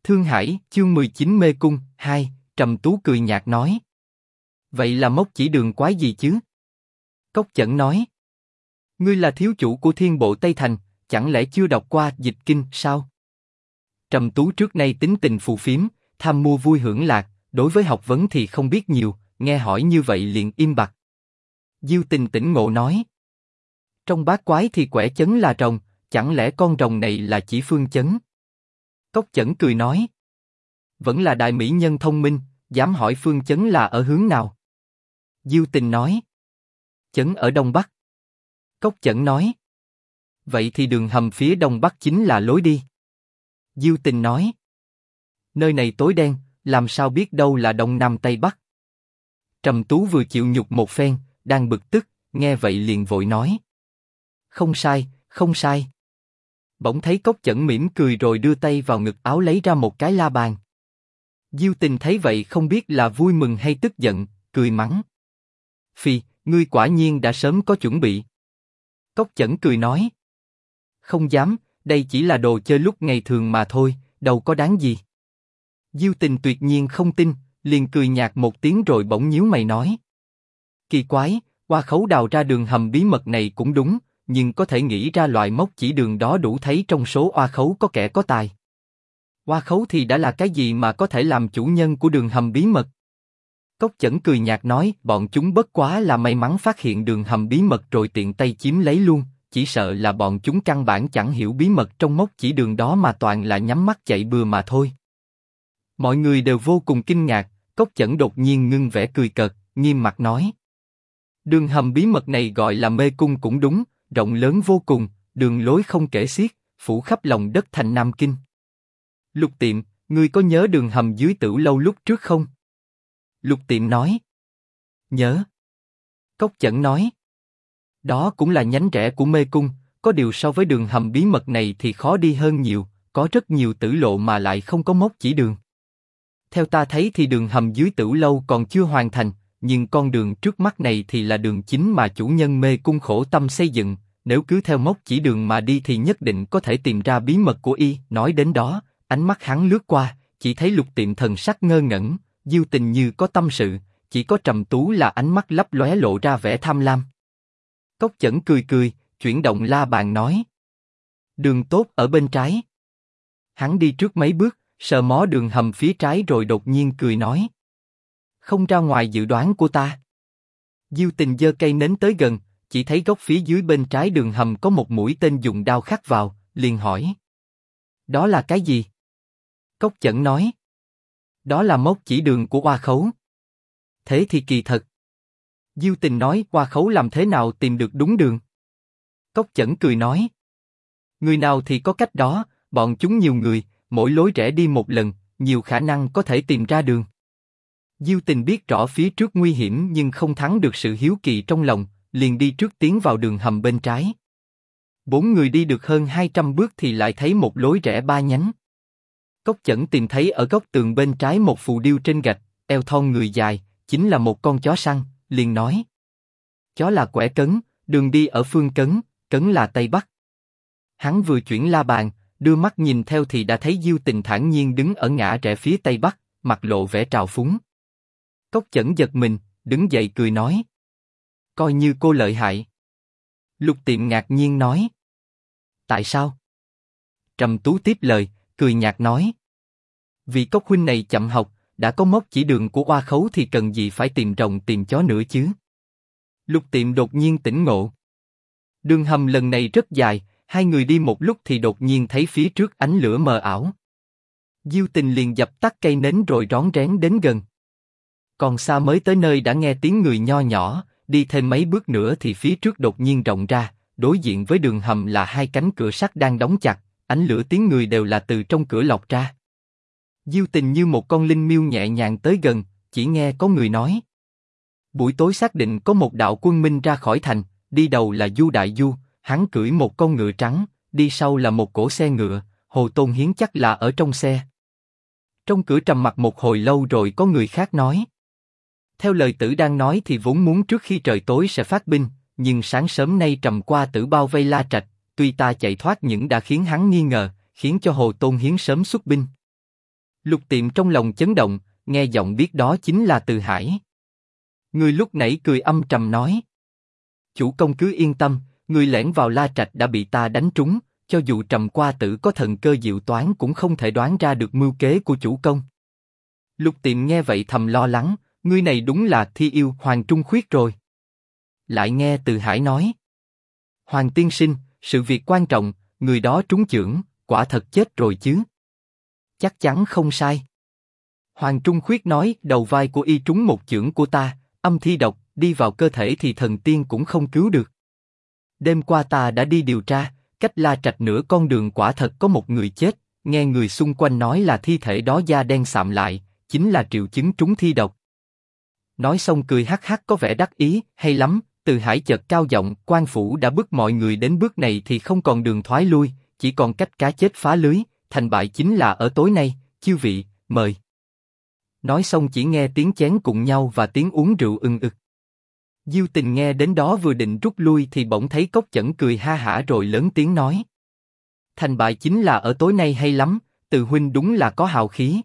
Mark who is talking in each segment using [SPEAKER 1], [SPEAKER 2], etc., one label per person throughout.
[SPEAKER 1] Thương Hải, chương 19 Mê Cung, 2, Trầm Tú cười nhạt nói. Vậy là mốc chỉ đường quái gì chứ? Cốc Chẩn nói. Ngươi là thiếu chủ của Thiên Bộ Tây Thành, chẳng lẽ chưa đọc qua Dịch Kinh sao? Trầm Tú trước nay tính tình phù phiếm, tham mua vui hưởng lạc, đối với học vấn thì không biết nhiều, nghe hỏi như vậy liền im bặt. Diêu Tình tỉnh ngộ nói. Trong bát quái thì quẻ chấn là rồng, chẳng lẽ con rồng này là chỉ phương chấn? Cốc Chẩn cười nói. Vẫn là đại mỹ nhân thông minh, dám hỏi phương chấn là ở hướng nào? Diêu Tình nói. Chấn ở đông bắc. Cốc Chẩn nói. Vậy thì đường hầm phía đông bắc chính là lối đi. Diêu Tình nói. Nơi này tối đen, làm sao biết đâu là đông nam tây bắc? Trầm Tú vừa chịu nhục một phen, đang bực tức, nghe vậy liền vội nói. Không sai, không sai. Bỗng thấy Cốc Chẩn mỉm cười rồi đưa tay vào ngực áo lấy ra một cái la bàn. Diêu Tình thấy vậy không biết là vui mừng hay tức giận, cười mắng. Phi, ngươi quả nhiên đã sớm có chuẩn bị. Cốc Chẩn cười nói. Không dám, đây chỉ là đồ chơi lúc ngày thường mà thôi, đâu có đáng gì. Diêu Tình tuyệt nhiên không tin, liền cười nhạt một tiếng rồi bỗng nhíu mày nói. Kỳ quái, Hoa Khấu đào ra đường hầm bí mật này cũng đúng, nhưng có thể nghĩ ra loại mốc chỉ đường đó đủ thấy trong số Hoa Khấu có kẻ có tài. Hoa Khấu thì đã là cái gì mà có thể làm chủ nhân của đường hầm bí mật? Cốc Chẩn cười nhạt nói, bọn chúng bất quá là may mắn phát hiện đường hầm bí mật rồi tiện tay chiếm lấy luôn, chỉ sợ là bọn chúng căn bản chẳng hiểu bí mật trong mốc chỉ đường đó mà toàn là nhắm mắt chạy bừa mà thôi. Mọi người đều vô cùng kinh ngạc, Cốc Chẩn đột nhiên ngưng vẻ cười cợt, nghiêm mặt nói. Đường hầm bí mật này gọi là mê cung cũng đúng, rộng lớn vô cùng, đường lối không kể xiết, phủ khắp lòng đất thành Nam Kinh. Lục Tiệm, ngươi có nhớ đường hầm dưới Tửu Lâu lúc trước không? Lục Tiệm nói. Nhớ. Cốc Chẩn nói. Đó cũng là nhánh rẽ của mê cung, có điều so với đường hầm bí mật này thì khó đi hơn nhiều, có rất nhiều tử lộ mà lại không có mốc chỉ đường. Theo ta thấy thì đường hầm dưới Tửu Lâu còn chưa hoàn thành, nhưng con đường trước mắt này thì là đường chính mà chủ nhân mê cung khổ tâm xây dựng, nếu cứ theo mốc chỉ đường mà đi thì nhất định có thể tìm ra bí mật của y. Nói đến đó, ánh mắt hắn lướt qua, chỉ thấy Lục Tiệm thần sắc ngơ ngẩn, Diêu Tình như có tâm sự, chỉ có Trầm Tú là ánh mắt lấp lóe lộ ra vẻ tham lam. Cốc Chẩn cười cười, chuyển động la bàn nói. Đường tốt ở bên trái. Hắn đi trước mấy bước, sờ mó đường hầm phía trái rồi đột nhiên cười nói. Không ra ngoài dự đoán của ta. Diêu Tình giơ cây nến tới gần, chỉ thấy góc phía dưới bên trái đường hầm có một mũi tên dùng đao khắc vào, liền hỏi. Đó là cái gì? Cốc Chẩn nói. Đó là mốc chỉ đường của Hoa Khấu. Thế thì kỳ thật. Diêu Tình nói, Hoa Khấu làm thế nào tìm được đúng đường? Cốc Chẩn cười nói. Người nào thì có cách đó, bọn chúng nhiều người, mỗi lối rẽ đi một lần, nhiều khả năng có thể tìm ra đường. Diêu Tình biết rõ phía trước nguy hiểm nhưng không thắng được sự hiếu kỳ trong lòng, liền đi trước tiến vào đường hầm bên trái. 4 người đi được hơn 200 bước thì lại thấy một lối rẽ 3 nhánh. Cốc Chẩn tìm thấy ở góc tường bên trái một phù điêu trên gạch, eo thon người dài, chính là một con chó săn, liền nói. Chó là quẻ cấn, đường đi ở phương cấn, cấn là Tây Bắc. Hắn vừa chuyển la bàn, đưa mắt nhìn theo thì đã thấy Diêu Tình thản nhiên đứng ở ngã rẽ phía Tây Bắc, mặt lộ vẻ trào phúng. Cốc Chẩn giật mình, đứng dậy cười nói. Coi như cô lợi hại. Lục Tiệm ngạc nhiên nói. Tại sao? Trầm Tú tiếp lời, cười nhạt nói. Vì Cốc huynh này chậm học, đã có mốc chỉ đường của Hoa Khấu thì cần gì phải tìm rồng tìm chó nữa chứ? Lục Tiệm đột nhiên tỉnh ngộ. Đường hầm lần này rất dài, hai người đi một lúc thì đột nhiên thấy phía trước ánh lửa mờ ảo. Diêu Tình liền dập tắt cây nến rồi rón rén đến gần. Còn xa mới tới nơi đã nghe tiếng người nho nhỏ, đi thêm mấy bước nữa thì phía trước đột nhiên rộng ra, đối diện với đường hầm là hai cánh cửa sắt đang đóng chặt, ánh lửa tiếng người đều là từ trong cửa lọt ra. Diêu Tình như một con linh miêu nhẹ nhàng tới gần, chỉ nghe có người nói. Buổi tối xác định có một đạo quân minh ra khỏi thành, đi đầu là Du Đại Du, hắn cưỡi một con ngựa trắng, đi sau là một cỗ xe ngựa, Hồ Tôn Hiến chắc là ở trong xe. Trong cửa trầm mặc một hồi lâu rồi có người khác nói. Theo lời Tử đang nói thì vốn muốn trước khi trời tối sẽ phát binh, nhưng sáng sớm nay Trầm qua Tử bao vây La Trạch, tuy ta chạy thoát nhưng đã khiến hắn nghi ngờ, khiến cho Hồ Tôn Hiến sớm xuất binh. Lục Tiệm trong lòng chấn động, nghe giọng biết đó chính là Từ Hải. Người lúc nãy cười âm trầm nói. Chủ công cứ yên tâm, người lẻn vào La Trạch đã bị ta đánh trúng, cho dù Trầm Qua Tử có thần cơ diệu toán cũng không thể đoán ra được mưu kế của chủ công. Lục Tiệm nghe vậy thầm lo lắng, ngươi này đúng là thi yêu Hoàng Trung Khuyết rồi. Lại nghe Từ Hải nói. Hoàng tiên sinh, sự việc quan trọng, người đó trúng chưởng, quả thật chết rồi chứ? Chắc chắn không sai. Hoàng Trung Khuyết nói, đầu vai của y trúng một chưởng của ta, âm thi độc, đi vào cơ thể thì thần tiên cũng không cứu được. Đêm qua ta đã đi điều tra, cách La Trạch nửa con đường quả thật có một người chết, nghe người xung quanh nói là thi thể đó da đen sạm lại, chính là triệu chứng trúng thi độc. Nói xong cười hắc hắc có vẻ đắc ý, hay lắm. Từ Hải chợt cao giọng, quan phủ đã bức mọi người đến bước này thì không còn đường thoái lui, chỉ còn cách cá chết phá lưới, thành bại chính là ở tối nay, chư vị, mời. Nói xong chỉ nghe tiếng chén cùng nhau và tiếng uống rượu ưng ực. Diêu Tình nghe đến đó vừa định rút lui thì bỗng thấy Cốc Chẩn cười ha hả rồi lớn tiếng nói. Thành bại chính là ở tối nay hay lắm, Từ huynh đúng là có hào khí.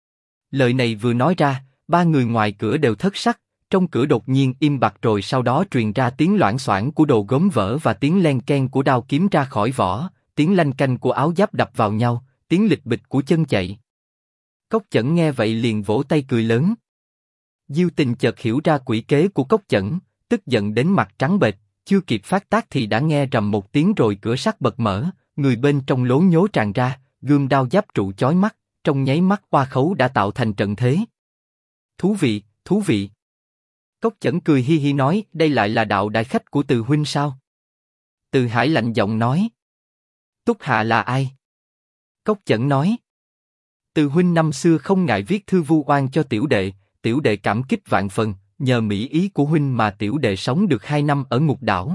[SPEAKER 1] Lời này vừa nói ra, ba người ngoài cửa đều thất sắc. Trong cửa đột nhiên im bặt rồi sau đó truyền ra tiếng loảng xoảng của đồ gốm vỡ và tiếng len ken của đao kiếm ra khỏi vỏ, tiếng lanh canh của áo giáp đập vào nhau, tiếng lịch bịch của chân chạy. Cốc Chẩn nghe vậy liền vỗ tay cười lớn. Diêu Tình chợt hiểu ra quỷ kế của Cốc Chẩn, tức giận đến mặt trắng bệch, chưa kịp phát tác thì đã nghe rầm một tiếng rồi cửa sắt bật mở, người bên trong lố nhố tràn ra, gươm đao giáp trụ chói mắt, trong nháy mắt Oa Khấu đã tạo thành trận thế. Thú vị, thú vị. Cốc Chẩn cười hi hi nói, đây lại là đạo đại khách của Từ huynh sao? Từ Hải lạnh giọng nói. Túc Hạ là ai? Cốc Chẩn nói. Từ huynh năm xưa không ngại viết thư vu oan cho tiểu đệ cảm kích vạn phần, nhờ mỹ ý của huynh mà tiểu đệ sống được 2 năm ở ngục đảo.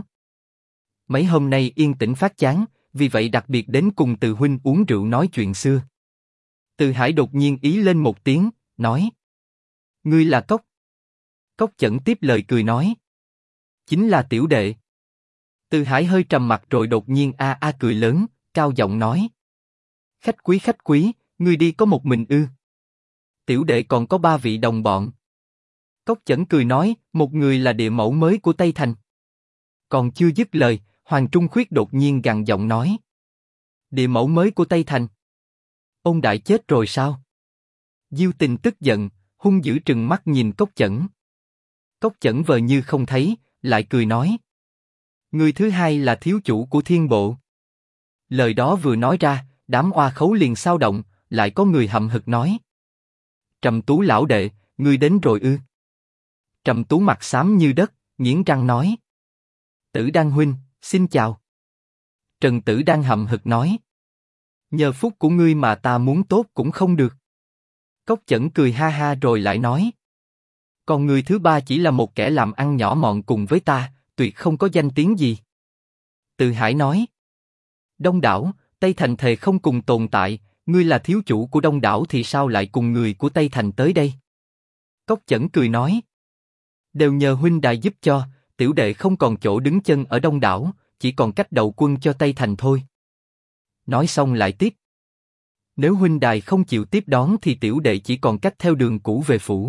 [SPEAKER 1] Mấy hôm nay yên tĩnh phát chán, vì vậy đặc biệt đến cùng Từ huynh uống rượu nói chuyện xưa. Từ Hải đột nhiên ý lên một tiếng, nói. Ngươi là Cốc. Cốc Chẩn tiếp lời cười nói. Chính là tiểu đệ. Từ Hải hơi trầm mặt rồi đột nhiên cười lớn, cao giọng nói. Khách quý, ngươi đi có một mình ư? Tiểu đệ còn có 3 vị đồng bọn. Cốc Chẩn cười nói, một người là địa mẫu mới của Tây Thành. Còn chưa dứt lời, Hoàng Trung Khuyết đột nhiên gằn giọng nói. Địa mẫu mới của Tây Thành? Ông đại chết rồi sao? Diêu Tình tức giận, hung dữ trừng mắt nhìn Cốc Chẩn. Cốc Chẩn vờ như không thấy, lại cười nói. Người thứ hai là thiếu chủ của Thiên Bộ. Lời đó vừa nói ra, đám Oa Khấu liền xao động, lại có người hậm hực nói. Trầm Tú lão đệ, ngươi đến rồi ư? Trầm Tú mặt xám như đất, nghiến răng nói. Tử Đan huynh, xin chào. Trần Tử Đan hậm hực nói. Nhờ phúc của ngươi mà ta muốn tốt cũng không được. Cốc Chẩn cười ha ha rồi lại nói. Còn người thứ ba chỉ là một kẻ làm ăn nhỏ mọn cùng với ta, tuyệt không có danh tiếng gì. Từ Hải nói. Đông đảo, Tây Thành thề không cùng tồn tại, ngươi là thiếu chủ của Đông đảo thì sao lại cùng người của Tây Thành tới đây? Cốc Chẩn cười nói. Đều nhờ huynh đài giúp cho, tiểu đệ không còn chỗ đứng chân ở Đông đảo, chỉ còn cách đầu quân cho Tây Thành thôi. Nói xong lại tiếp. Nếu huynh đài không chịu tiếp đón thì tiểu đệ chỉ còn cách theo đường cũ về phủ.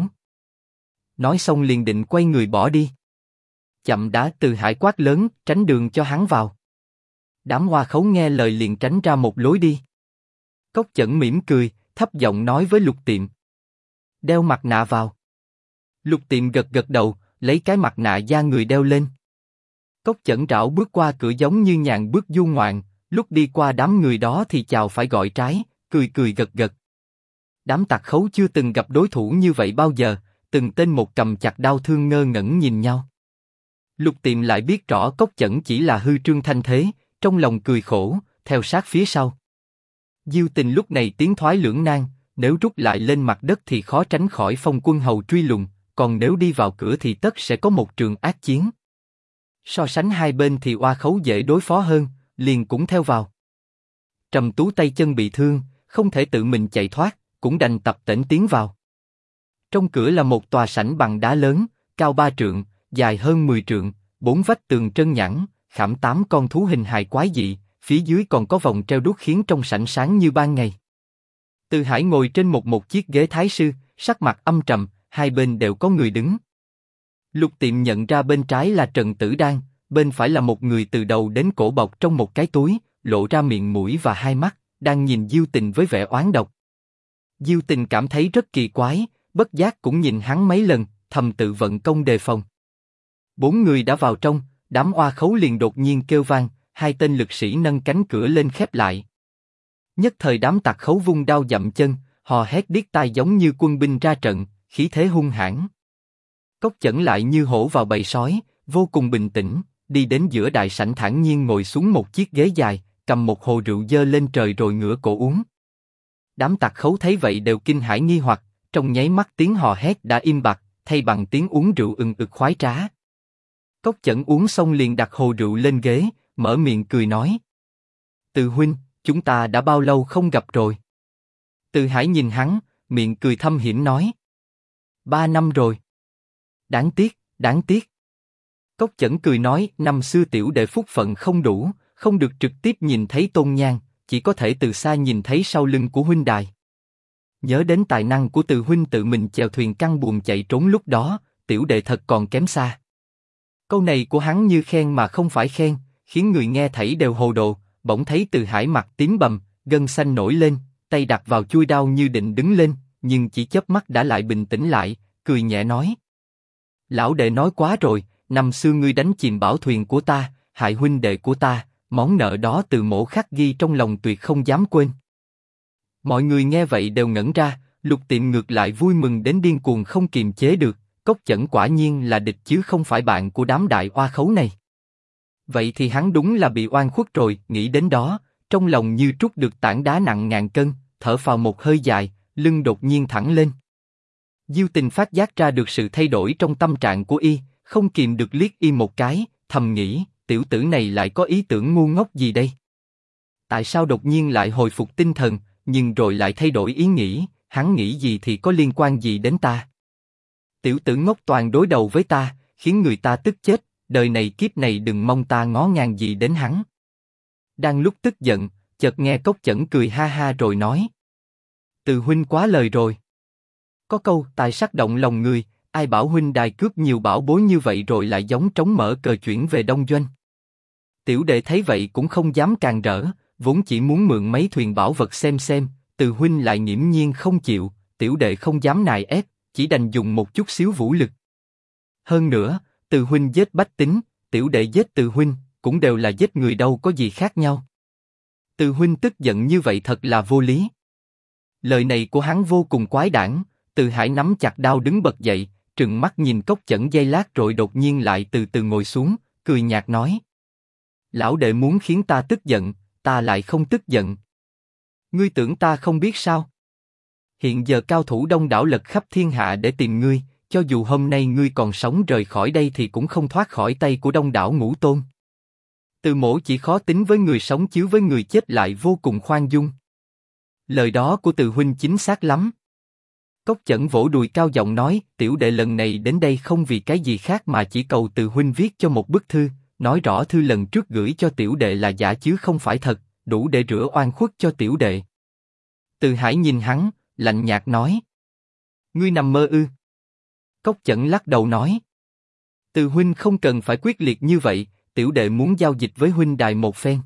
[SPEAKER 1] Nói xong liền định quay người bỏ đi. Chậm đã, Từ Hải quát lớn, tránh đường cho hắn vào. Đám Hoa Khấu nghe lời liền tránh ra một lối đi. Cốc Chẩn mỉm cười, thấp giọng nói với Lục Tiệm. Đeo mặt nạ vào. Lục Tiệm gật gật đầu, lấy cái mặt nạ da người đeo lên. Cốc Chẩn rảo bước qua cửa giống như nhàn bước du ngoạn, lúc đi qua đám người đó thì chào phải gọi trái, cười cười gật gật. Đám tặc khấu chưa từng gặp đối thủ như vậy bao giờ, từng tên một cầm chặt đao thương ngơ ngẩn nhìn nhau. Lục Tiệm lại biết rõ Cốc Chẩn chỉ là hư trương thanh thế, trong lòng cười khổ, theo sát phía sau. Diêu Tình lúc này tiến thoái lưỡng nan, nếu rút lại lên mặt đất thì khó tránh khỏi phong quân hầu truy lùng, còn nếu đi vào cửa thì tất sẽ có một trường ác chiến. So sánh hai bên thì Oa Khấu dễ đối phó hơn, liền cũng theo vào. Trầm Tú tay chân bị thương, không thể tự mình chạy thoát, cũng đành tập tễnh tiến vào. Trong cửa là một tòa sảnh bằng đá lớn, cao 3 trượng, dài hơn 10 trượng, 4 vách tường trơn nhẵn, khảm 8 con thú hình hài quái dị, phía dưới còn có vòng treo đuốc khiến trong sảnh sáng như ban ngày. Từ Hải ngồi trên một chiếc ghế thái sư, sắc mặt âm trầm, hai bên đều có người đứng. Lục Tiệm nhận ra bên trái là Trần Tử Đan, bên phải là một người từ đầu đến cổ bọc trong một cái túi, lộ ra miệng mũi và hai mắt, đang nhìn Diêu Tình với vẻ oán độc. Diêu Tình cảm thấy rất kỳ quái, bất giác cũng nhìn hắn mấy lần, thầm tự vận công đề phòng. Bốn người đã vào trong, đám oa khấu liền đột nhiên kêu vang, hai tên lực sĩ nâng cánh cửa lên khép lại. Nhất thời đám tặc khấu vung đao dậm chân, hò hét điếc tai giống như quân binh ra trận, khí thế hung hãn. Cốc Chẩn lại như hổ vào bầy sói, vô cùng bình tĩnh, đi đến giữa đại sảnh thản nhiên ngồi xuống một chiếc ghế dài, cầm một hồ rượu dơ lên trời rồi ngửa cổ uống. Đám tặc khấu thấy vậy đều kinh hãi nghi hoặc, trong nháy mắt tiếng hò hét đã im bặt, thay bằng tiếng uống rượu ừng ực khoái trá. Cốc Chẩn uống xong liền đặt hồ rượu lên ghế, mở miệng cười nói: Từ huynh, chúng ta đã bao lâu không gặp rồi? Từ Hải nhìn hắn, miệng cười thâm hiểm nói: 3 năm rồi. Đáng tiếc, đáng tiếc. Cốc Chẩn cười nói: năm xưa tiểu đệ phúc phận không đủ, không được trực tiếp nhìn thấy Tôn Nhan, chỉ có thể từ xa nhìn thấy sau lưng của huynh đài. Nhớ đến tài năng của Từ huynh tự mình chèo thuyền căng buồm chạy trốn lúc đó, tiểu đệ thật còn kém xa. Câu này của hắn như khen mà không phải khen, khiến người nghe thảy đều hồ đồ. Bỗng thấy Từ Hải mặt tím bầm, gân xanh nổi lên, tay đặt vào chuôi đao như định đứng lên, nhưng chỉ chớp mắt đã lại bình tĩnh lại, cười nhẹ nói: Lão đệ nói quá rồi, năm xưa ngươi đánh chìm bảo thuyền của ta, hại huynh đệ của ta, món nợ đó Từ mỗ khắc ghi trong lòng tuyệt không dám quên. Mọi người nghe vậy đều ngẩn ra, Lục Tiệm ngược lại vui mừng đến điên cuồng không kiềm chế được, Cốc Chẩn quả nhiên là địch chứ không phải bạn của đám đại oa khấu này. Vậy thì hắn đúng là bị oan khuất rồi, nghĩ đến đó, trong lòng như trút được tảng đá nặng ngàn cân, thở phào một hơi dài, lưng đột nhiên thẳng lên. Diêu Tình phát giác ra được sự thay đổi trong tâm trạng của y, không kìm được liếc y một cái, thầm nghĩ, tiểu tử này lại có ý tưởng ngu ngốc gì đây? Tại sao đột nhiên lại hồi phục tinh thần, nhưng rồi lại thay đổi ý nghĩ, hắn nghĩ gì thì có liên quan gì đến ta? Tiểu tử ngốc toàn đối đầu với ta, khiến người ta tức chết, đời này kiếp này đừng mong ta ngó ngàng gì đến hắn. Đang lúc tức giận, chợt nghe Cốc Chẩn cười ha ha rồi nói: Từ huynh quá lời rồi. Có câu tài sắc động lòng người, ai bảo huynh đài cướp nhiều bảo bối như vậy rồi lại giống trống mở cờ chuyển về Đông Doanh. Tiểu đệ thấy vậy cũng không dám càn rỡ, vốn chỉ muốn mượn mấy thuyền bảo vật xem, Từ huynh lại nghiễm nhiên không chịu, tiểu đệ không dám nài ép, chỉ đành dùng một chút xíu vũ lực. Hơn nữa, Từ huynh giết bách tính, tiểu đệ giết Từ huynh, cũng đều là giết người đâu có gì khác nhau. Từ huynh tức giận như vậy thật là vô lý. Lời này của hắn vô cùng quái đản. Từ Hải nắm chặt đao đứng bật dậy, trừng mắt nhìn Cốc Chẩn giây lát rồi đột nhiên lại từ từ ngồi xuống, cười nhạt nói: Lão đệ muốn khiến ta tức giận, ta lại không tức giận. Ngươi tưởng ta không biết sao? Hiện giờ cao thủ đông đảo lật khắp thiên hạ để tìm ngươi, cho dù hôm nay ngươi còn sống rời khỏi đây thì cũng không thoát khỏi tay của đông đảo ngũ tôn. Từ mỗ chỉ khó tính với người sống chứ với người chết lại vô cùng khoan dung. Lời đó của Từ huynh chính xác lắm. Cốc Chẩn vỗ đùi cao giọng nói: Tiểu đệ lần này đến đây không vì cái gì khác mà chỉ cầu Từ huynh viết cho một bức thư, nói rõ thư lần trước gửi cho tiểu đệ là giả chứ không phải thật, đủ để rửa oan khuất cho tiểu đệ. Từ Hải nhìn hắn, lạnh nhạt nói: Ngươi nằm mơ ư? Cốc Chẩn lắc đầu nói: Từ huynh không cần phải quyết liệt như vậy, tiểu đệ muốn giao dịch với huynh đài một phen.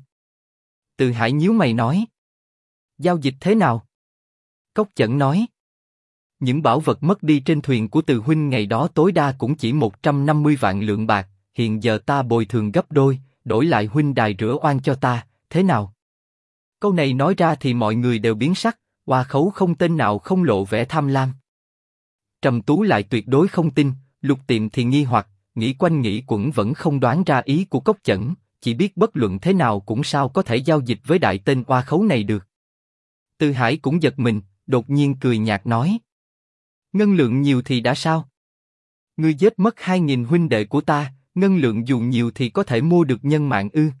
[SPEAKER 1] Từ Hải nhíu mày nói: Giao dịch thế nào? Cốc Chẩn nói: Những bảo vật mất đi trên thuyền của Từ huynh ngày đó tối đa cũng chỉ 150 vạn lượng bạc, hiện giờ ta bồi thường gấp đôi, đổi lại huynh đài rửa oan cho ta, thế nào? Câu này nói ra thì mọi người đều biến sắc, oa khấu không tên nào không lộ vẻ tham lam. Trầm Tú lại tuyệt đối không tin, Lục Tiệm thì nghi hoặc, nghĩ quanh nghĩ quẩn vẫn không đoán ra ý của Cốc Chẩn, chỉ biết bất luận thế nào cũng sao có thể giao dịch với đại tên oa khấu này được. Từ Hải cũng giật mình, đột nhiên cười nhạt nói: Ngân lượng nhiều thì đã sao? Ngươi giết mất 2.000 huynh đệ của ta, ngân lượng dù nhiều thì có thể mua được nhân mạng ư?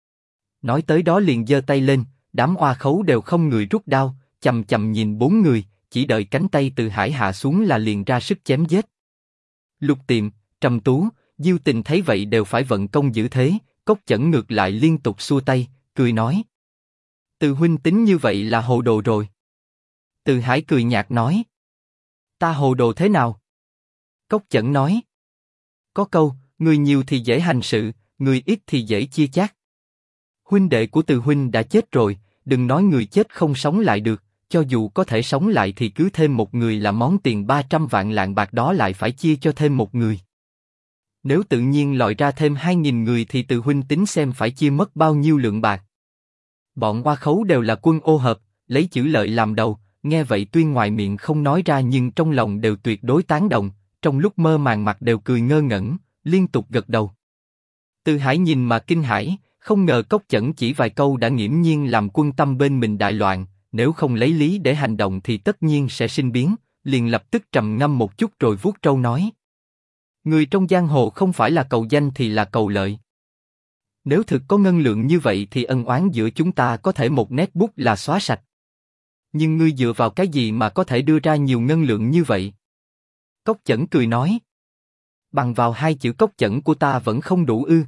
[SPEAKER 1] Nói tới đó liền giơ tay lên, đám oa khấu đều không người rút đao, chầm chầm nhìn bốn người, chỉ đợi cánh tay Từ Hải hạ xuống là liền ra sức chém giết. Lục Tiệm, Trầm Tú, Diêu Tình thấy vậy đều phải vận công giữ thế, Cốc Chẩn ngược lại liên tục xua tay, cười nói: Từ huynh tính như vậy là hồ đồ rồi. Từ Hải cười nhạt nói. Ta hồ đồ thế nào? Cốc Chẩn nói. Có câu, người nhiều thì dễ hành sự, người ít thì dễ chia chác. Huynh đệ của Từ huynh đã chết rồi, đừng nói người chết không sống lại được, cho dù có thể sống lại thì cứ thêm một người là món tiền 300 vạn lạng bạc đó lại phải chia cho thêm một người. Nếu tự nhiên lòi ra thêm 2.000 người thì Từ huynh tính xem phải chia mất bao nhiêu lượng bạc. Bọn Hoa Khấu đều là quân ô hợp, lấy chữ lợi làm đầu, nghe vậy tuy ngoài miệng không nói ra nhưng trong lòng đều tuyệt đối tán đồng, trong lúc mơ màng mặt đều cười ngơ ngẩn, liên tục gật đầu. Từ Hải nhìn mà kinh hãi, không ngờ Cốc Chẩn chỉ vài câu đã nghiễm nhiên làm quân tâm bên mình đại loạn, nếu không lấy lý để hành động thì tất nhiên sẽ sinh biến, liền lập tức trầm ngâm một chút rồi vuốt râu nói. Người trong giang hồ không phải là cầu danh thì là cầu lợi. Nếu thực có ngân lượng như vậy thì ân oán giữa chúng ta có thể một nét bút là xóa sạch. Nhưng ngươi dựa vào cái gì mà có thể đưa ra nhiều ngân lượng như vậy? Cốc Chẩn cười nói. Bằng vào hai chữ Cốc Chẩn của ta vẫn không đủ ư?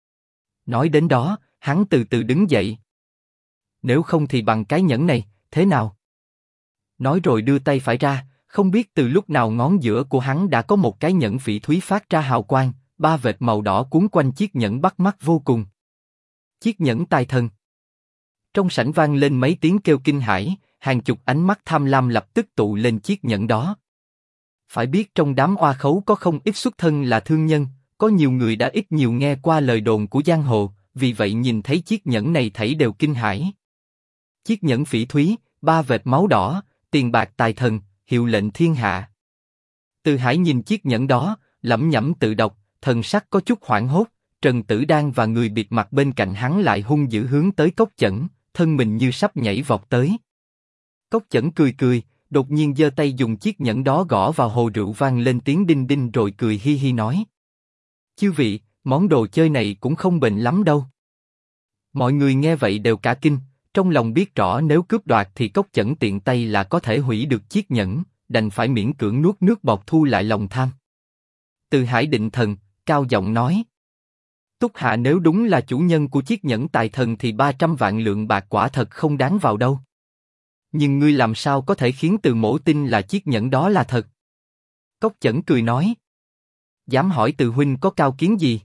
[SPEAKER 1] Nói đến đó, hắn từ từ đứng dậy. Nếu không thì bằng cái nhẫn này, thế nào? Nói rồi đưa tay phải ra, không biết từ lúc nào ngón giữa của hắn đã có một cái nhẫn phỉ thúy phát ra hào quang, 3 vệt màu đỏ cuốn quanh chiếc nhẫn bắt mắt vô cùng. Chiếc nhẫn tài thần. Trong sảnh vang lên mấy tiếng kêu kinh hãi, hàng chục ánh mắt tham lam lập tức tụ lên chiếc nhẫn đó. Phải biết trong đám Hoa Khấu có không ít xuất thân là thương nhân, có nhiều người đã ít nhiều nghe qua lời đồn của giang hồ, vì vậy nhìn thấy chiếc nhẫn này thảy đều kinh hãi. Chiếc nhẫn phỉ thúy, 3 vệt máu đỏ, tiền bạc tài thần, hiệu lệnh thiên hạ. Từ Hải nhìn chiếc nhẫn đó, lẩm nhẩm tự đọc, thần sắc có chút hoảng hốt. Trần Tử Đan và người bịt mặt bên cạnh hắn lại hung dữ hướng tới Cốc Chẩn, thân mình như sắp nhảy vọt tới. Cốc Chẩn cười cười, đột nhiên giơ tay dùng chiếc nhẫn đó gõ vào hồ rượu vang lên tiếng đinh đinh rồi cười hi hi nói. Chư vị, món đồ chơi này cũng không bền lắm đâu. Mọi người nghe vậy đều cả kinh, trong lòng biết rõ nếu cướp đoạt thì Cốc Chẩn tiện tay là có thể hủy được chiếc nhẫn, đành phải miễn cưỡng nuốt nước bọt thu lại lòng tham. Từ Hải định thần, cao giọng nói. Túc Hạ nếu đúng là chủ nhân của chiếc nhẫn tài thần thì 300 vạn lượng bạc quả thật không đáng vào đâu. Nhưng ngươi làm sao có thể khiến Từ Mỗ tin là chiếc nhẫn đó là thật? Cốc Chẩn cười nói. Dám hỏi Từ huynh có cao kiến gì?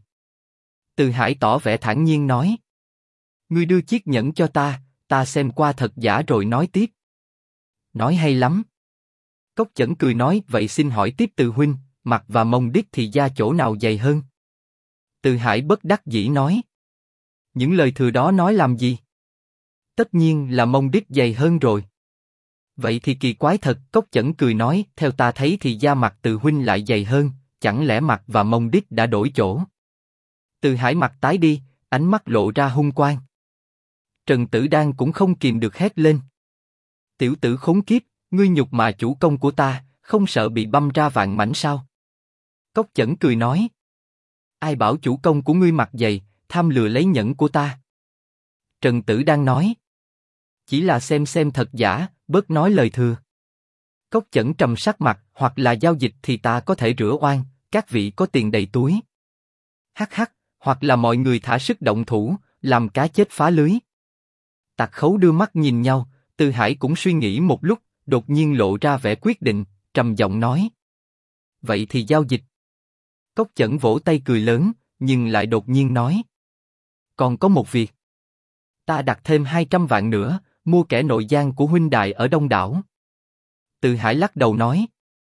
[SPEAKER 1] Từ Hải tỏ vẻ thản nhiên nói. Ngươi đưa chiếc nhẫn cho ta xem qua thật giả rồi nói tiếp. Nói hay lắm. Cốc Chẩn cười nói, vậy xin hỏi tiếp Từ huynh, mặt và mông đít thì da chỗ nào dày hơn? Từ Hải bất đắc dĩ nói. Những lời thừa đó nói làm gì? Tất nhiên là mông đít dày hơn rồi. Vậy thì kỳ quái thật, Cốc Chẩn cười nói, theo ta thấy thì da mặt Từ huynh lại dày hơn, chẳng lẽ mặt và mông đít đã đổi chỗ? Từ Hải mặt tái đi, ánh mắt lộ ra hung quang. Trần Tử Đan cũng không kìm được hét lên. Tiểu tử khốn kiếp, ngươi nhục mạ chủ công của ta, không sợ bị băm ra vạn mảnh sao? Cốc Chẩn cười nói. Ai bảo chủ công của ngươi mặt dày, tham lừa lấy nhẫn của ta? Trần Tử Đan nói. Chỉ là xem thật giả, bớt nói lời thừa. Cốc Chẩn trầm sắc mặt, hoặc là giao dịch thì ta có thể rửa oan, các vị có tiền đầy túi. Hắc hắc, hoặc là mọi người thả sức động thủ, làm cá chết phá lưới. Tặc Khấu đưa mắt nhìn nhau, Từ Hải cũng suy nghĩ một lúc, đột nhiên lộ ra vẻ quyết định, trầm giọng nói. Vậy thì giao dịch. Cốc Chẩn vỗ tay cười lớn, nhưng lại đột nhiên nói. Còn có một việc. Ta đặt thêm 200 vạn nữa, mua kẻ nội giang của huynh đài ở Đông Đảo. Từ Hải lắc đầu nói.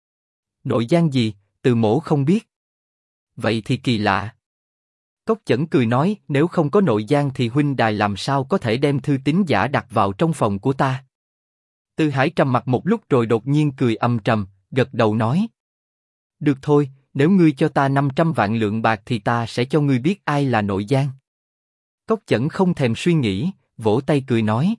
[SPEAKER 1] Nội giang gì, Từ Mỗ không biết. Vậy thì kỳ lạ. Cốc Chẩn cười nói, nếu không có nội giang thì huynh đài làm sao có thể đem thư tín giả đặt vào trong phòng của ta. Từ Hải trầm mặt một lúc rồi đột nhiên cười âm trầm, gật đầu nói. Được thôi, nếu ngươi cho ta 500 vạn lượng bạc thì ta sẽ cho ngươi biết ai là nội giang. Cốc Chẩn không thèm suy nghĩ, vỗ tay cười nói.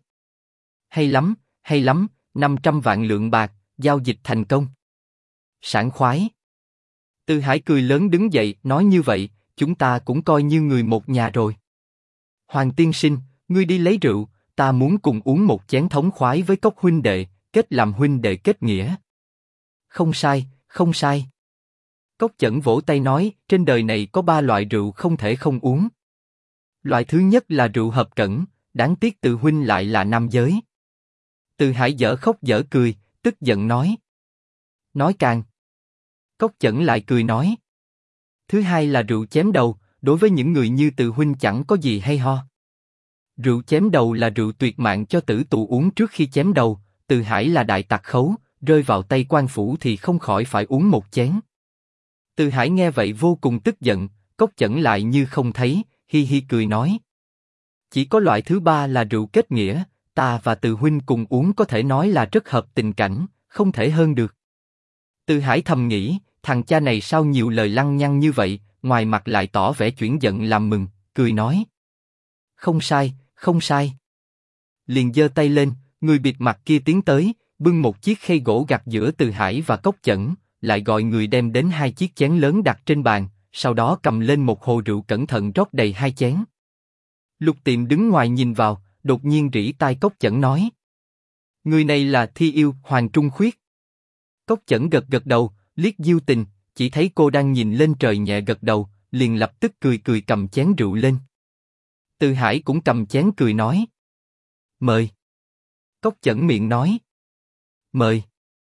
[SPEAKER 1] Hay lắm, 500 vạn lượng bạc, giao dịch thành công. Sảng khoái. Từ Hải cười lớn đứng dậy, nói như vậy, chúng ta cũng coi như người một nhà rồi. Hoàng tiên sinh, ngươi đi lấy rượu, ta muốn cùng uống một chén thống khoái với Cốc huynh đệ, kết làm huynh đệ kết nghĩa. Không sai, không sai. Cốc Chẩn vỗ tay nói, trên đời này có 3 loại rượu không thể không uống. Loại thứ nhất là rượu hợp cẩn, đáng tiếc Từ huynh lại là nam giới. Từ Hải dở khóc dở cười, tức giận nói. Nói càng. Cốc Chẩn lại cười nói. Thứ hai là rượu chém đầu, đối với những người như Từ huynh chẳng có gì hay ho. Rượu chém đầu là rượu tuyệt mạng cho tử tù uống trước khi chém đầu, Từ Hải là đại tặc khấu, rơi vào tay quan phủ thì không khỏi phải uống một chén. Từ Hải nghe vậy vô cùng tức giận, Cốc Chẩn lại như không thấy, hi hi cười nói. Chỉ có loại thứ ba là rượu kết nghĩa, ta và Từ huynh cùng uống có thể nói là rất hợp tình cảnh, không thể hơn được. Từ Hải thầm nghĩ, thằng cha này sao nhiều lời lăng nhăng như vậy, ngoài mặt lại tỏ vẻ chuyển giận làm mừng, cười nói. Không sai, không sai. Liền giơ tay lên, người bịt mặt kia tiến tới, bưng một chiếc khay gỗ gặt giữa Từ Hải và Cốc Chẩn, lại gọi người đem đến 2 chiếc chén lớn đặt trên bàn, sau đó cầm lên một hồ rượu cẩn thận rót đầy 2 chén. Lục Tiệm đứng ngoài nhìn vào, đột nhiên rỉ tai Cốc Chẩn nói. Người này là Thi Yêu, Hoàng Trung Khuyết. Cốc Chẩn gật gật đầu, liếc Diêu Tình, chỉ thấy cô đang nhìn lên trời nhẹ gật đầu, liền lập tức cười cười cầm chén rượu lên. Từ Hải cũng cầm chén cười nói. Mời. Cốc Chẩn miệng nói. Mời.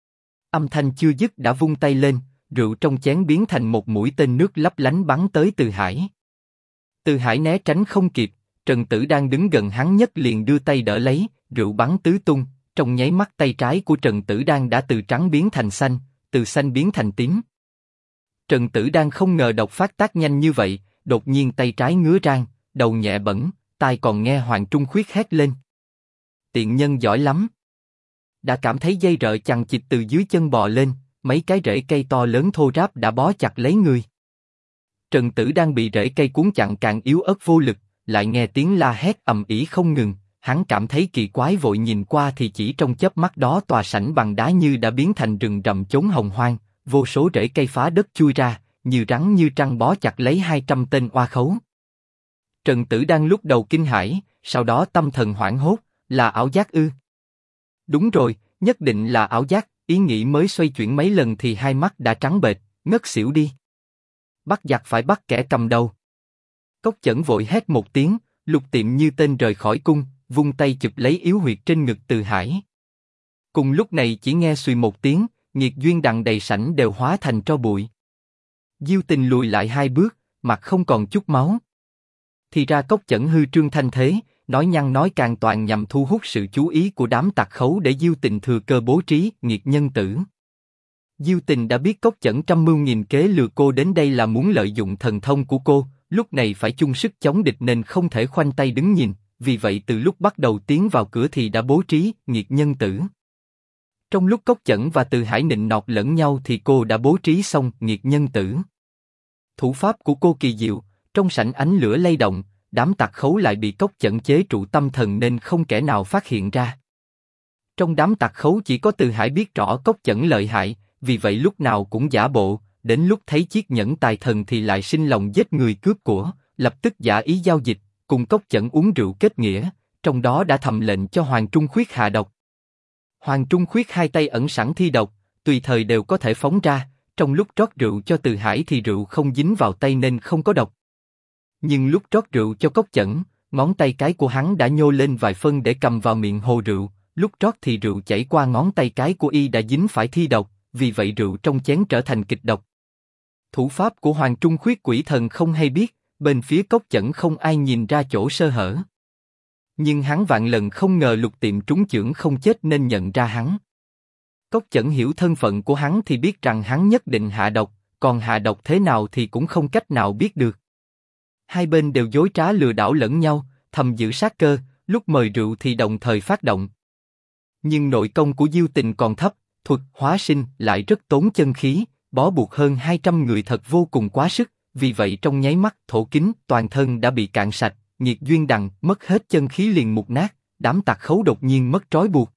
[SPEAKER 1] Âm thanh chưa dứt đã vung tay lên, rượu trong chén biến thành một mũi tên nước lấp lánh bắn tới Từ Hải. Từ Hải né tránh không kịp, Trần Tử đang đứng gần hắn nhất liền đưa tay đỡ lấy, rượu bắn tứ tung, trong nháy mắt tay trái của Trần Tử đang đã từ trắng biến thành xanh, từ xanh biến thành tím. Trần Tử đang không ngờ độc phát tác nhanh như vậy, đột nhiên tay trái ngứa rang, đầu nhẹ bẩn, tai còn nghe Hoàng Trung Khuyết hét lên. Tiện nhân giỏi lắm. Đã cảm thấy dây rợ chằng chịt từ dưới chân bò lên, mấy cái rễ cây to lớn thô ráp đã bó chặt lấy người. Trần Tử đang bị rễ cây cuốn chặn càng yếu ớt vô lực, lại nghe tiếng la hét ầm ĩ không ngừng, hắn cảm thấy kỳ quái vội nhìn qua thì chỉ trong chớp mắt đó tòa sảnh bằng đá như đã biến thành rừng rậm chốn hồng hoang, vô số rễ cây phá đất chui ra, như rắn như trăng bó chặt lấy 200 tên oa khấu. Trần Tử đang lúc đầu kinh hãi, sau đó tâm thần hoảng hốt, là ảo giác ư? Đúng rồi, nhất định là ảo giác, ý nghĩ mới xoay chuyển mấy lần thì hai mắt đã trắng bệch, ngất xỉu đi. Bắt giặc phải bắt kẻ cầm đầu. Cốc Chẩn vội hét một tiếng, Lục Tiệm như tên rời khỏi cung, vung tay chụp lấy yếu huyệt trên ngực Từ Hải. Cùng lúc này chỉ nghe suy một tiếng, nghiệt duyên đằng đầy sảnh đều hóa thành tro bụi. Diêu Tình lùi lại 2 bước, mặt không còn chút máu. Thì ra Cốc Chẩn hư trương thanh thế, nói nhăng nói càng toàn nhằm thu hút sự chú ý của đám tặc khấu để Diêu Tình thừa cơ bố trí nghiệt nhân tử. Diêu Tình đã biết Cốc Chẩn trăm mưu nghìn kế lừa cô đến đây là muốn lợi dụng thần thông của cô, lúc này phải chung sức chống địch nên không thể khoanh tay đứng nhìn, vì vậy từ lúc bắt đầu tiến vào cửa thì đã bố trí nghiệt nhân tử. Trong lúc Cốc Chẩn và Từ Hải nịnh nọt lẫn nhau thì cô đã bố trí xong nghiệt nhân tử. Thủ pháp của cô kỳ diệu, trong sảnh ánh lửa lay động, đám tặc khấu lại bị Cốc Chẩn chế trụ tâm thần nên không kẻ nào phát hiện ra. Trong đám tặc khấu chỉ có Từ Hải biết rõ Cốc Chẩn lợi hại, vì vậy lúc nào cũng giả bộ, đến lúc thấy chiếc nhẫn tài thần thì lại sinh lòng giết người cướp của, lập tức giả ý giao dịch, cùng Cốc Chẩn uống rượu kết nghĩa, trong đó đã thầm lệnh cho Hoàng Trung Khuyết hạ độc. Hoàng Trung Khuyết hai tay ẩn sẵn thi độc, tùy thời đều có thể phóng ra, trong lúc rót rượu cho Từ Hải thì rượu không dính vào tay nên không có độc. Nhưng lúc rót rượu cho Cốc Chẩn, ngón tay cái của hắn đã nhô lên vài phân để cầm vào miệng hồ rượu, lúc rót thì rượu chảy qua ngón tay cái của y đã dính phải thi độc, vì vậy rượu trong chén trở thành kịch độc. Thủ pháp của Hoàng Trung Khuyết quỷ thần không hay biết, bên phía Cốc Chẩn không ai nhìn ra chỗ sơ hở. Nhưng hắn vạn lần không ngờ Lục Tiệm trúng chưởng không chết nên nhận ra hắn. Cốc Chẩn hiểu thân phận của hắn thì biết rằng hắn nhất định hạ độc, còn hạ độc thế nào thì cũng không cách nào biết được. Hai bên đều dối trá lừa đảo lẫn nhau, thầm giữ sát cơ, lúc mời rượu thì đồng thời phát động. Nhưng nội công của Diêu Tình còn thấp, thuật hóa sinh lại rất tốn chân khí, bó buộc hơn 200 người thật vô cùng quá sức, vì vậy trong nháy mắt thổ kính toàn thân đã bị cạn sạch, nghiệt duyên đằng mất hết chân khí liền mục nát, đám tặc khấu đột nhiên mất trói buộc.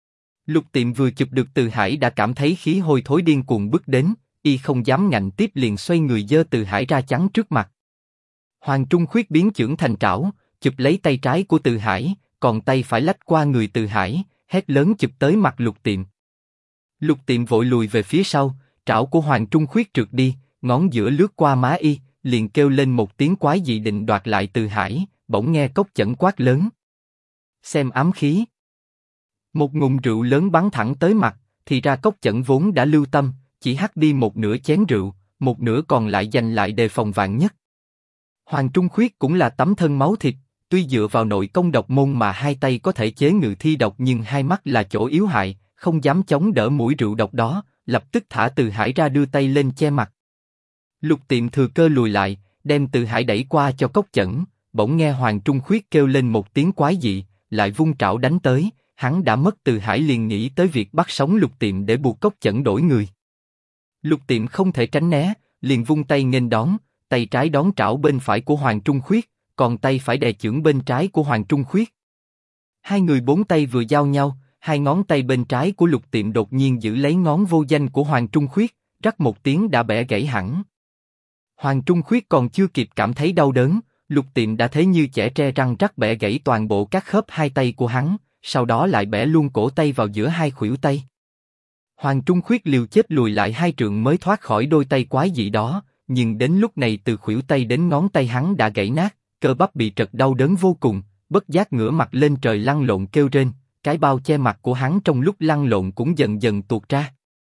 [SPEAKER 1] Lục Tiệm vừa chụp được Từ Hải đã cảm thấy khí hôi thối điên cuồng bước đến, y không dám ngạnh tiếp liền xoay người giơ Từ Hải ra chắn trước mặt. Hoàng Trung Khuyết biến chưởng thành trảo, chụp lấy tay trái của Từ Hải, còn tay phải lách qua người Từ Hải, hét lớn chụp tới mặt Lục Tiệm. Lục Tiệm vội lùi về phía sau, trảo của Hoàng Trung Khuyết trượt đi, ngón giữa lướt qua má y, liền kêu lên một tiếng quái dị định đoạt lại Từ Hải, bỗng nghe Cốc Chẩn quát lớn. Xem ám khí. Một ngụm rượu lớn bắn thẳng tới mặt, thì ra Cốc Chẩn vốn đã lưu tâm, chỉ hắt đi một nửa chén rượu, một nửa còn lại dành lại đề phòng vạn nhất. Hoàng Trung Khuyết cũng là tấm thân máu thịt, tuy dựa vào nội công độc môn mà hai tay có thể chế ngự thi độc nhưng hai mắt là chỗ yếu hại, không dám chống đỡ mũi rượu độc đó, lập tức thả Từ Hải ra đưa tay lên che mặt. Lục Tiệm thừa cơ lùi lại, đem Từ Hải đẩy qua cho Cốc Chẩn, bỗng nghe Hoàng Trung Khuyết kêu lên một tiếng quái dị, lại vung trảo đánh tới, hắn đã mất Từ Hải liền nghĩ tới việc bắt sống Lục Tiệm để buộc Cốc Chẩn đổi người. Lục Tiệm không thể tránh né, liền vung tay nghênh đón, tay trái đón trảo bên phải của Hoàng Trung Khuyết, còn tay phải đè chưởng bên trái của Hoàng Trung Khuyết. Hai người bốn tay vừa giao nhau, hai ngón tay bên trái của Lục Tiệm đột nhiên giữ lấy ngón vô danh của Hoàng Trung Khuyết, rắc một tiếng đã bẻ gãy hẳn. Hoàng Trung Khuyết còn chưa kịp cảm thấy đau đớn, Lục Tiệm đã thế như chẻ tre răng rắc bẻ gãy toàn bộ các khớp hai tay của hắn, sau đó lại bẻ luôn cổ tay vào giữa hai khuỷu tay. Hoàng Trung Khuyết liều chết lùi lại hai trượng mới thoát khỏi đôi tay quái dị đó, nhưng đến lúc này từ khuỷu tay đến ngón tay hắn đã gãy nát, cơ bắp bị trật đau đớn vô cùng, bất giác ngửa mặt lên trời lăn lộn kêu rên, cái bao che mặt của hắn trong lúc lăn lộn cũng dần dần tuột ra.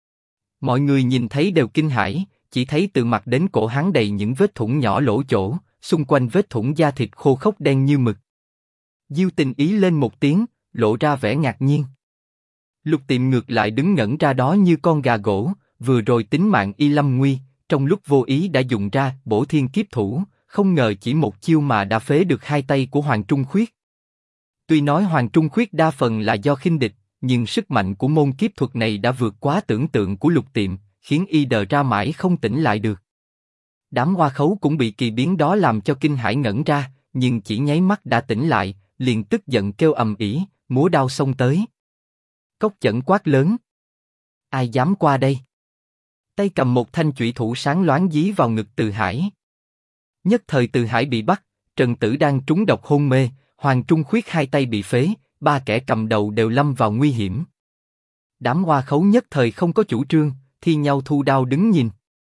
[SPEAKER 1] Mọi người nhìn thấy đều kinh hãi, chỉ thấy từ mặt đến cổ hắn đầy những vết thủng nhỏ lỗ chỗ, xung quanh vết thủng da thịt khô khốc đen như mực. Diêu Tình ý lên một tiếng, lộ ra vẻ ngạc nhiên. Lục Tiệm ngược lại đứng ngẩn ra đó như con gà gỗ, vừa rồi tính mạng y lâm nguy, trong lúc vô ý đã dùng ra Bổ Thiên Kiếp Thủ, không ngờ chỉ một chiêu mà đã phế được hai tay của Hoàng Trung Khuyết. Tuy nói Hoàng Trung Khuyết đa phần là do khinh địch, nhưng sức mạnh của môn kiếp thuật này đã vượt quá tưởng tượng của Lục Tiệm, khiến y đờ ra mãi không tỉnh lại được. Đám hoa khấu cũng bị kỳ biến đó làm cho kinh hãi ngẩn ra, nhưng chỉ nháy mắt đã tỉnh lại, liền tức giận kêu ầm ĩ, múa đao xông tới. Cốc Chẩn quát lớn: ai dám qua đây? Tay cầm một thanh chủy thủ sáng loáng dí vào ngực Từ Hải. Nhất thời Từ Hải bị bắt, Trần Tử đang trúng độc hôn mê, Hoàng Trung Khuyết hai tay bị phế, ba kẻ cầm đầu đều lâm vào nguy hiểm. Đám hoa khấu nhất thời không có chủ trương, thi nhau thu đao đứng nhìn.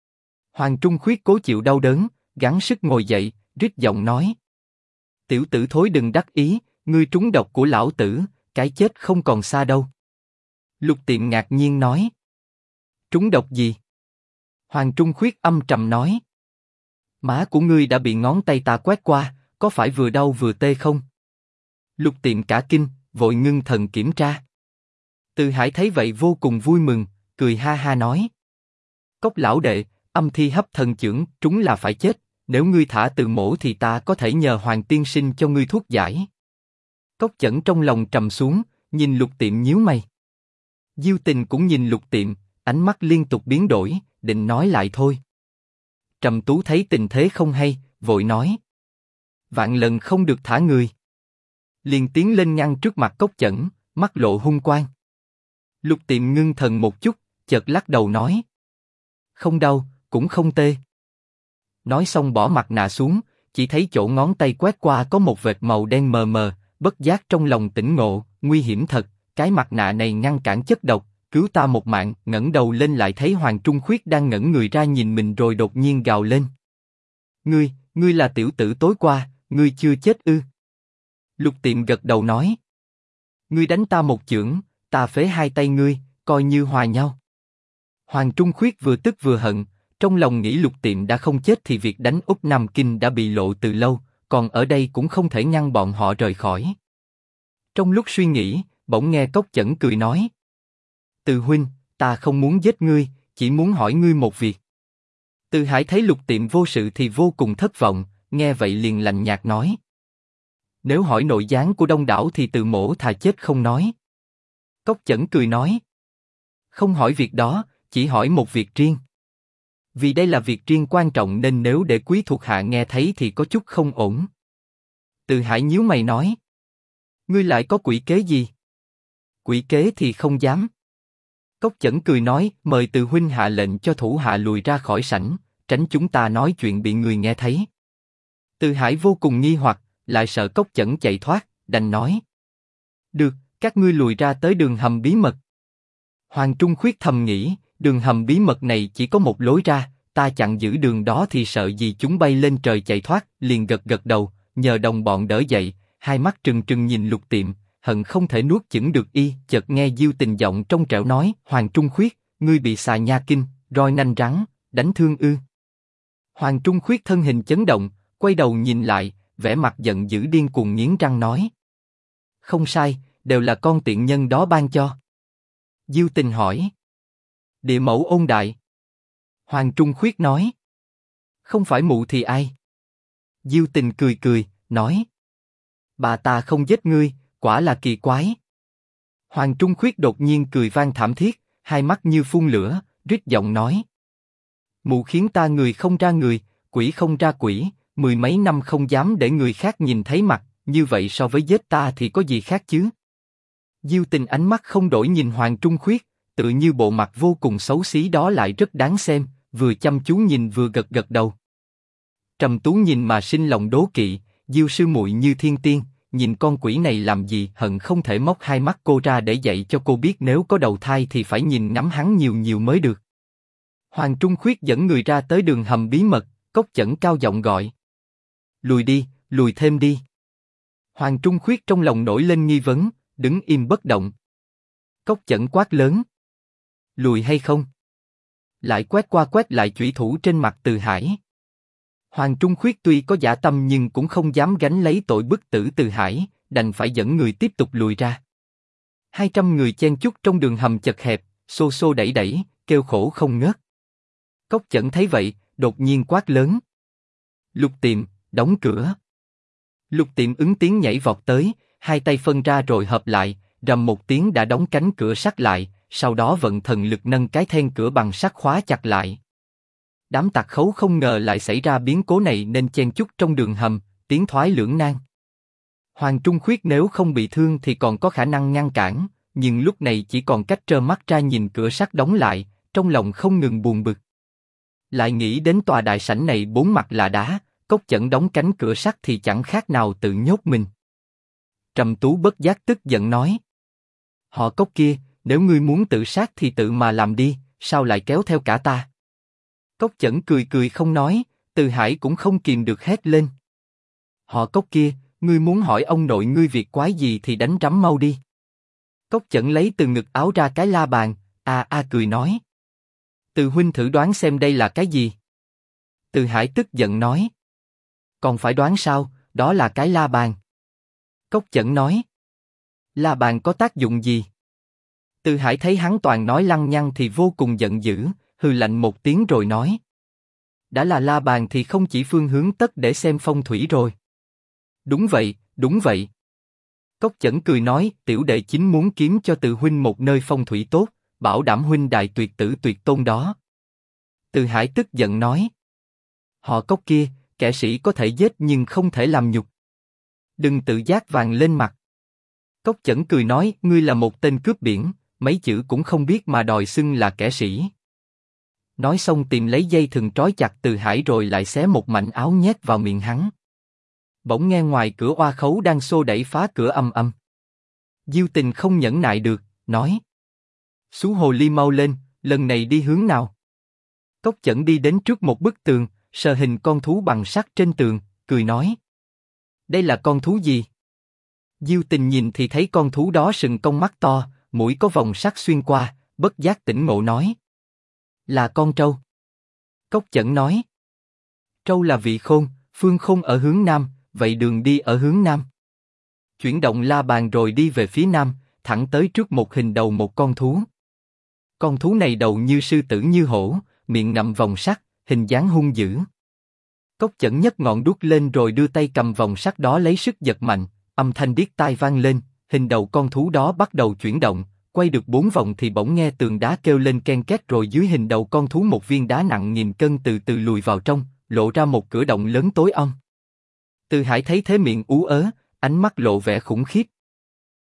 [SPEAKER 1] Hoàng Trung Khuyết cố chịu đau đớn, gắng sức ngồi dậy, rít giọng nói: tiểu tử thối đừng đắc ý, ngươi trúng độc của lão tử, cái chết không còn xa đâu. Lục Tiệm ngạc nhiên nói: trúng độc gì? Hoàng Trung Khuyết âm trầm nói: má của ngươi đã bị ngón tay ta quét qua, có phải vừa đau vừa tê không? Lục Tiệm cả kinh, vội ngưng thần kiểm tra. Từ Hải thấy vậy vô cùng vui mừng, cười ha ha nói: Cốc lão đệ, âm thi hấp thần chưởng, trúng là phải chết, nếu ngươi thả Từ mỗ thì ta có thể nhờ Hoàng tiên sinh cho ngươi thuốc giải. Cốc Chẩn trong lòng trầm xuống, nhìn Lục Tiệm nhíu mày. Diêu Tình cũng nhìn Lục Tiệm, ánh mắt liên tục biến đổi, định nói lại thôi. Trầm Tú thấy tình thế không hay, vội nói: vạn lần không được thả người. Liền tiến lên ngăn trước mặt Cốc Chẩn, mắt lộ hung quang. Lục Tiệm ngưng thần một chút, chợt lắc đầu nói: không đau, cũng không tê. Nói xong bỏ mặt nạ xuống, chỉ thấy chỗ ngón tay quét qua có một vệt màu đen mờ mờ, bất giác trong lòng tỉnh ngộ, nguy hiểm thật, cái mặt nạ này ngăn cản chất độc, cứu ta một mạng. Ngẩng đầu lên lại thấy Hoàng Trung Khuyết đang ngẩn người ra nhìn mình rồi đột nhiên gào lên: ngươi là tiểu tử tối qua, ngươi chưa chết ư? Lục Tiệm gật đầu nói: ngươi đánh ta một chưởng, ta phế hai tay ngươi, coi như hòa nhau. Hoàng Trung Khuyết vừa tức vừa hận, trong lòng nghĩ Lục Tiệm đã không chết thì việc đánh úp Nam Kinh đã bị lộ từ lâu, còn ở đây cũng không thể ngăn bọn họ rời khỏi. Trong lúc suy nghĩ, bỗng nghe Cốc Chẩn cười nói: Từ huynh, ta không muốn giết ngươi, chỉ muốn hỏi ngươi một việc. Từ Hải thấy Lục Tiệm vô sự thì vô cùng thất vọng, nghe vậy liền lạnh nhạt nói: nếu hỏi nội gián của Đông Đảo thì Từ mỗ thà chết không nói. Cốc Chẩn cười nói: không hỏi việc đó, chỉ hỏi một việc riêng. Vì đây là việc riêng quan trọng nên nếu để quý thuộc hạ nghe thấy thì có chút không ổn. Từ Hải nhíu mày nói: ngươi lại có quỷ kế gì? Quỷ kế thì không dám. Cốc Chẩn cười nói: mời Từ huynh hạ lệnh cho thủ hạ lùi ra khỏi sảnh, tránh chúng ta nói chuyện bị người nghe thấy. Từ Hải vô cùng nghi hoặc, lại sợ Cốc Chẩn chạy thoát, đành nói: được, các ngươi lùi ra tới đường hầm bí mật. Hoàng Trung Khuyết thầm nghĩ, đường hầm bí mật này chỉ có một lối ra, ta chặn giữ đường đó thì sợ gì chúng bay lên trời chạy thoát, liền gật gật đầu, nhờ đồng bọn đỡ dậy, hai mắt trừng trừng nhìn Lục Tiệm, hận không thể nuốt chửng được y. Chợt nghe Diêu Tình giọng trong trẻo nói, Hoàng Trung Khuyết, ngươi bị xà nha kinh, roi nanh rắn, đánh thương ư? Hoàng Trung Khuyết thân hình chấn động, quay đầu nhìn lại, vẻ mặt giận dữ điên cuồng nghiến răng nói. Không sai, đều là con tiện nhân đó ban cho. Diêu Tình hỏi. Địa mẫu Ôn Đại. Hoàng Trung Khuyết nói. Không phải mụ thì ai? Diêu Tình cười cười, nói. Bà ta không giết ngươi, quả là kỳ quái. Hoàng Trung Khuyết đột nhiên cười vang thảm thiết, hai mắt như phun lửa, rít giọng nói. Mụ khiến ta người không ra người, quỷ không ra quỷ, 10 mấy năm không dám để người khác nhìn thấy mặt, như vậy so với giết ta thì có gì khác chứ? Diêu Tình ánh mắt không đổi nhìn Hoàng Trung Khuyết, tự như bộ mặt vô cùng xấu xí đó lại rất đáng xem, vừa chăm chú nhìn vừa gật gật đầu. Trầm Tú nhìn mà sinh lòng đố kỵ, Diêu sư muội như thiên tiên, nhìn con quỷ này làm gì, hận không thể móc hai mắt cô ra để dạy cho cô biết nếu có đầu thai thì phải nhìn ngắm hắn nhiều nhiều mới được. Hoàng Trung Khuyết dẫn người ra tới đường hầm bí mật, Cốc Chẩn cao giọng gọi. Lùi đi, lùi thêm đi. Hoàng Trung Khuyết trong lòng nổi lên nghi vấn, đứng im bất động. Cốc Chẩn quát lớn. Lùi hay không? Lại quét qua quét lại chủy thủ trên mặt Từ Hải. Hoàng Trung Khuyết tuy có dạ tâm nhưng cũng không dám gánh lấy tội bức tử Từ Hải, đành phải dẫn người tiếp tục lùi ra. 200 người chen chúc trong đường hầm chật hẹp, xô xô đẩy đẩy, kêu khổ không ngớt. Cốc Chẩn thấy vậy, đột nhiên quát lớn. Lục Tiệm, đóng cửa. Lục Tiệm ứng tiếng nhảy vọt tới, hai tay phân ra rồi hợp lại, rầm một tiếng đã đóng cánh cửa sắt lại, sau đó vận thần lực nâng cái then cửa bằng sắt khóa chặt lại. Đám tặc khấu không ngờ lại xảy ra biến cố này nên chen chúc trong đường hầm, tiến thoái lưỡng nan. Hoàng Trung Khuyết nếu không bị thương thì còn có khả năng ngăn cản, nhưng lúc này chỉ còn cách trơ mắt ra nhìn cửa sắt đóng lại, trong lòng không ngừng buồn bực. Lại nghĩ đến tòa đại sảnh này bốn mặt là đá, Cốc Chẩn đóng cánh cửa sắt thì chẳng khác nào tự nhốt mình. Trầm Tú bất giác tức giận nói. Họ Cốc kia, nếu ngươi muốn tự sát thì tự mà làm đi, sao lại kéo theo cả ta? Cốc Chẩn cười cười không nói, Từ Hải cũng không kìm được hét lên. Họ Cốc kia, ngươi muốn hỏi ông nội ngươi việc quái gì thì đánh rắm mau đi. Cốc Chẩn lấy từ ngực áo ra cái la bàn, cười nói. Từ huynh thử đoán xem đây là cái gì? Từ Hải tức giận nói. Còn phải đoán sao, đó là cái la bàn. Cốc Chẩn nói. La bàn có tác dụng gì? Từ Hải thấy hắn toàn nói lăng nhăng thì vô cùng giận dữ, hừ lạnh một tiếng rồi nói. Đã là la bàn thì không chỉ phương hướng tất để xem phong thủy rồi. Đúng vậy, đúng vậy. Cốc Chẩn cười nói, tiểu đệ chính muốn kiếm cho Từ huynh một nơi phong thủy tốt, bảo đảm huynh đại tuyệt tử tuyệt tôn đó. Từ Hải tức giận nói. Họ Cốc kia, kẻ sĩ có thể giết nhưng không thể làm nhục. Đừng tự giác vàng lên mặt. Cốc Chẩn cười nói, ngươi là một tên cướp biển, mấy chữ cũng không biết mà đòi xưng là kẻ sĩ. Nói xong tìm lấy dây thừng trói chặt Từ Hải rồi lại xé một mảnh áo nhét vào miệng hắn. Bỗng nghe ngoài cửa oa khấu đang xô đẩy phá cửa ầm ầm. Diêu Tình không nhẫn nại được, nói. Xú hồ ly mau lên, lần này đi hướng nào? Cốc Chẩn đi đến trước một bức tường, sờ hình con thú bằng sắt trên tường, cười nói. Đây là con thú gì? Diêu Tình nhìn thì thấy con thú đó sừng cong mắt to, mũi có vòng sắt xuyên qua, bất giác tỉnh ngộ nói. Là con trâu. Cốc Chẩn nói. Trâu là vị khôn, phương khôn ở hướng nam, vậy đường đi ở hướng nam. Chuyển động la bàn rồi đi về phía nam, thẳng tới trước một hình đầu một con thú. Con thú này đầu như sư tử như hổ, miệng ngậm vòng sắt, hình dáng hung dữ. Cốc Chẩn nhấc ngọn đuốc lên rồi đưa tay cầm vòng sắt đó lấy sức giật mạnh, âm thanh điếc tai vang lên, hình đầu con thú đó bắt đầu chuyển động, quay được 4 vòng thì bỗng nghe tường đá kêu lên ken két rồi dưới hình đầu con thú một viên đá nặng nghìn cân từ từ lùi vào trong, lộ ra một cửa động lớn tối om. Từ Hải thấy thế miệng ú ớ, ánh mắt lộ vẻ khủng khiếp.